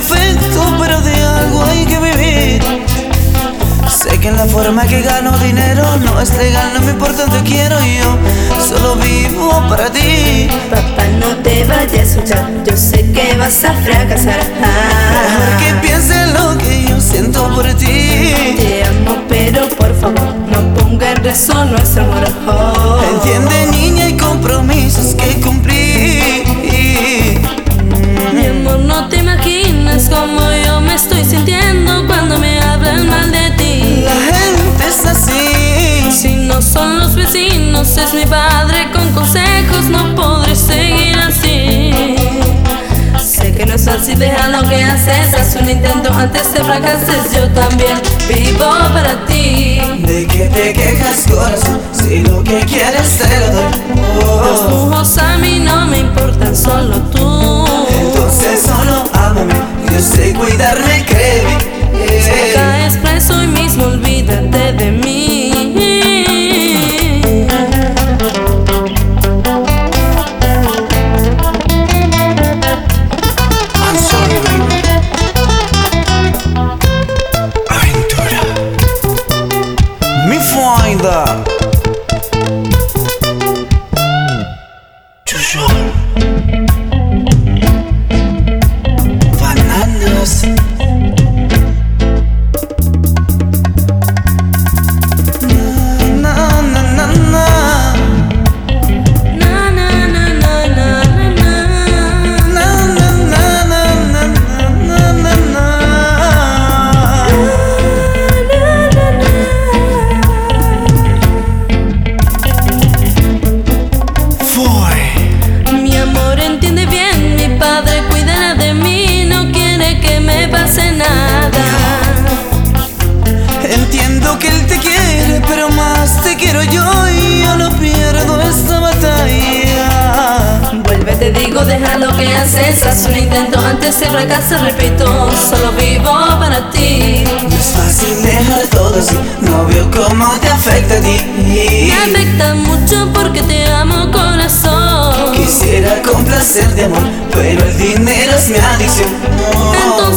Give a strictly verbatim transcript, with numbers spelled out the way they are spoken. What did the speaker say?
perfecto, pero de algo hay que vivir. Sé que en la forma que gano dinero no es legal, no me importa, te quiero yo, solo vivo para ti. Papá, no te vayas a escuchar, yo sé que vas a fracasar. Mejor que pienses lo que yo siento por ti. Te amo, pero por favor, no ponga en riesgo nuestro amor. Oh. Entiende, niña, hay compromisos que cumplir. Mi amor, no te imaginas cómo yo me estoy sintiendo cuando me hablan mal de ti. La gente es así. Si no son los vecinos, es mi padre, con consejos no podré seguir así. Sé que no es fácil, deja lo que haces, haz un intento antes de fracases. Yo también vivo para ti. ¿De qué te quejas, corazón? Si lo que quieres te lo doy. Oh. Los lujos a mí no me importan, solo tú. Entonces solo ámame, yo sé cuidarme, créeme. Si caes preso hoy mismo, olvídate de mí. I'm sorry, baby. Aventura. Mi find Toujours. Bananas. Na, na, na, na. Na, na, na, na, na, na, na. Na, na, na, na, na, na, na, na. Fue. Mi amor, entiende bien, mi padre cuidará de mí, no quiere que me pase nada. Entiendo que él te quiere, pero más te quiero yo y yo no pierdo esta batalla. Vuelve, te digo, deja lo que haces, haz un intento antes de fracasar, repito, solo vivo para ti. No es fácil dejar todo así, no veo cómo te afecta a ti. Me afecta mucho porque te amo, corazón. Quisiera complacerte, amor, pero el dinero es mi adicción. Entonces